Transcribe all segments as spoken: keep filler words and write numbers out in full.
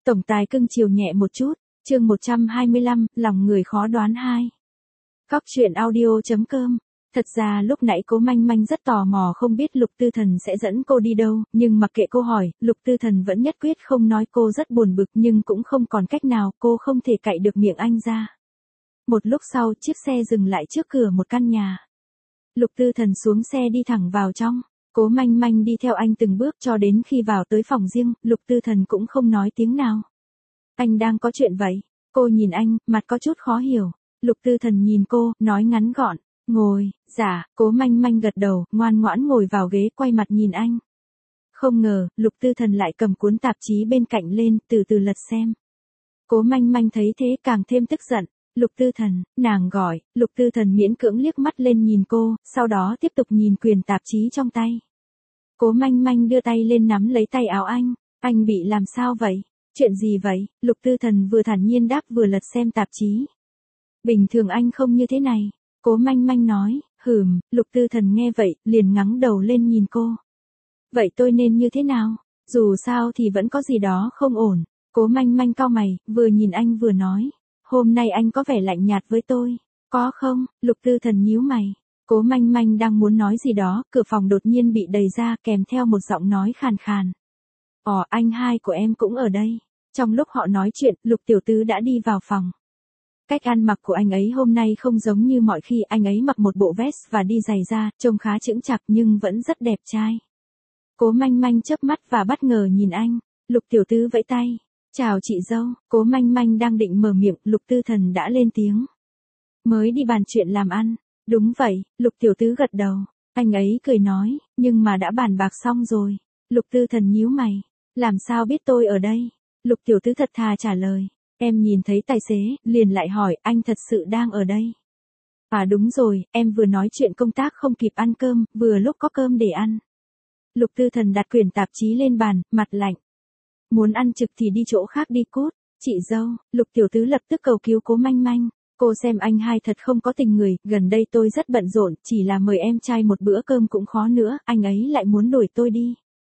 Tổng tài cưng chiều nhẹ một chút, chương một trăm hai mươi lăm, lòng người khó đoán hai. Góc truyện audio chấm com. Thật ra lúc nãy Cố Manh Manh rất tò mò không biết Lục Tư Thần sẽ dẫn cô đi đâu, nhưng mặc kệ cô hỏi, Lục Tư Thần vẫn nhất quyết không nói. Cô rất buồn bực nhưng cũng không còn cách nào, cô không thể cạy được miệng anh ra. Một lúc sau, chiếc xe dừng lại trước cửa một căn nhà. Lục Tư Thần xuống xe đi thẳng vào trong. Cố Manh Manh đi theo anh từng bước cho đến khi vào tới phòng riêng, Lục Tư Thần cũng không nói tiếng nào. Anh đang có chuyện vậy? Cô nhìn anh, mặt có chút khó hiểu. Lục Tư Thần nhìn cô, nói ngắn gọn, ngồi. Dạ. Cố Manh Manh gật đầu, ngoan ngoãn ngồi vào ghế, quay mặt nhìn anh. Không ngờ, Lục Tư Thần lại cầm cuốn tạp chí bên cạnh lên, từ từ lật xem. Cố Manh Manh thấy thế càng thêm tức giận. Lục Tư Thần, nàng gọi. Lục Tư Thần miễn cưỡng liếc mắt lên nhìn cô, sau đó tiếp tục nhìn quyển tạp chí trong tay. Cố Manh Manh đưa tay lên nắm lấy tay áo anh. Anh bị làm sao vậy? Chuyện gì vậy? Lục Tư Thần vừa thản nhiên đáp vừa lật xem tạp chí. Bình thường anh không như thế này. Cố Manh Manh nói. Hừm. Lục Tư Thần nghe vậy, liền ngẩng đầu lên nhìn cô. Vậy tôi nên như thế nào? Dù sao thì vẫn có gì đó không ổn. Cố Manh Manh cau mày, vừa nhìn anh vừa nói. Hôm nay anh có vẻ lạnh nhạt với tôi. Có không? Lục Tư Thần nhíu mày. Cố Manh Manh đang muốn nói gì đó, cửa phòng đột nhiên bị đẩy ra kèm theo một giọng nói khàn khàn. Ồ, anh hai của em cũng ở đây. Trong lúc họ nói chuyện, Lục Tiểu Tứ đã đi vào phòng. Cách ăn mặc của anh ấy hôm nay không giống như mọi khi, anh ấy mặc một bộ vest và đi giày da, trông khá chững chạc nhưng vẫn rất đẹp trai. Cố Manh Manh chớp mắt và bất ngờ nhìn anh. Lục Tiểu Tứ vẫy tay. Chào chị dâu. Cố Manh Manh đang định mở miệng, Lục Tư Thần đã lên tiếng. Mới đi bàn chuyện làm ăn. Đúng vậy. Lục Tiểu Tứ gật đầu. Anh ấy cười nói, nhưng mà đã bàn bạc xong rồi. Lục Tư Thần nhíu mày. Làm sao biết tôi ở đây? Lục Tiểu Tứ thật thà trả lời. Em nhìn thấy tài xế, liền lại hỏi, anh thật sự đang ở đây? À đúng rồi, em vừa nói chuyện công tác không kịp ăn cơm, vừa lúc có cơm để ăn. Lục Tư Thần đặt quyển tạp chí lên bàn, mặt lạnh. Muốn ăn trực thì đi chỗ khác đi cút. Chị dâu. Lục Tiểu Tứ lập tức cầu cứu Cố Manh Manh. Cô xem anh hai thật không có tình người, gần đây tôi rất bận rộn, chỉ là mời em trai một bữa cơm cũng khó nữa, anh ấy lại muốn đuổi tôi đi.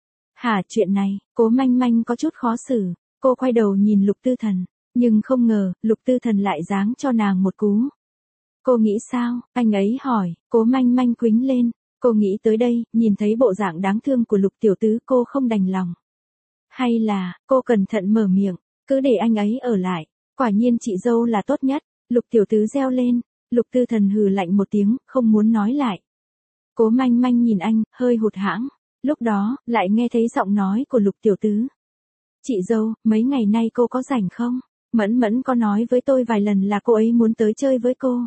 Hả, chuyện này? Cố Manh Manh có chút khó xử. Cô quay đầu nhìn Lục Tư Thần, nhưng không ngờ, Lục Tư Thần lại giáng cho nàng một cú. Cô nghĩ sao? Anh ấy hỏi. Cố Manh Manh quĩnh lên. Cô nghĩ tới đây, nhìn thấy bộ dạng đáng thương của Lục Tiểu Tứ cô không đành lòng. Hay là, cô cẩn thận mở miệng, cứ để anh ấy ở lại. Quả nhiên chị dâu là tốt nhất. Lục Tiểu Tứ reo lên. Lục Tư Thần hừ lạnh một tiếng, không muốn nói lại. Cố Manh Manh nhìn anh, hơi hụt hẫng. Lúc đó, lại nghe thấy giọng nói của Lục Tiểu Tứ. Chị dâu, mấy ngày nay cô có rảnh không? Mẫn Mẫn có nói với tôi vài lần là cô ấy muốn tới chơi với cô.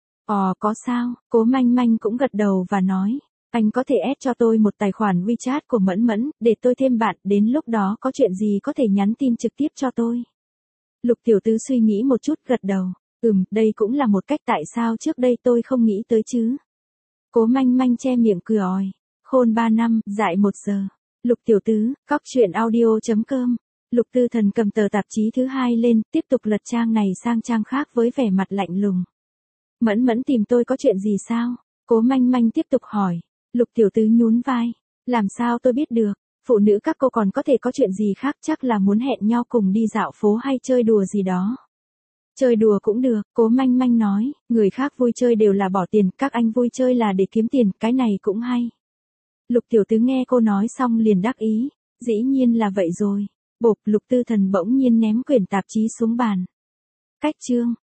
Ồ, có sao? Cố Manh Manh cũng gật đầu và nói. Anh có thể add cho tôi một tài khoản WeChat của Mẫn Mẫn, để tôi thêm bạn, đến lúc đó có chuyện gì có thể nhắn tin trực tiếp cho tôi. Lục Tiểu Tứ suy nghĩ một chút gật đầu. Ừm, đây cũng là một cách, tại sao trước đây tôi không nghĩ tới chứ? Cố Manh Manh che miệng cười òi. Khôn ba năm, dại một giờ. Lục Tiểu Tứ, góc truyện audio chấm com. Lục Tư Thần cầm tờ tạp chí thứ hai lên, tiếp tục lật trang này sang trang khác với vẻ mặt lạnh lùng. Mẫn Mẫn tìm tôi có chuyện gì sao? Cố Manh Manh tiếp tục hỏi. Lục Tiểu Tứ nhún vai. Làm sao tôi biết được? Phụ nữ các cô còn có thể có chuyện gì khác, chắc là muốn hẹn nhau cùng đi dạo phố hay chơi đùa gì đó. Chơi đùa cũng được, Cố Manh Manh nói, người khác vui chơi đều là bỏ tiền, các anh vui chơi là để kiếm tiền, cái này cũng hay. Lục Tiểu Tứ nghe cô nói xong liền đắc ý, dĩ nhiên là vậy rồi. Bộp, Lục Tư Thần bỗng nhiên ném quyển tạp chí xuống bàn. Cách chương.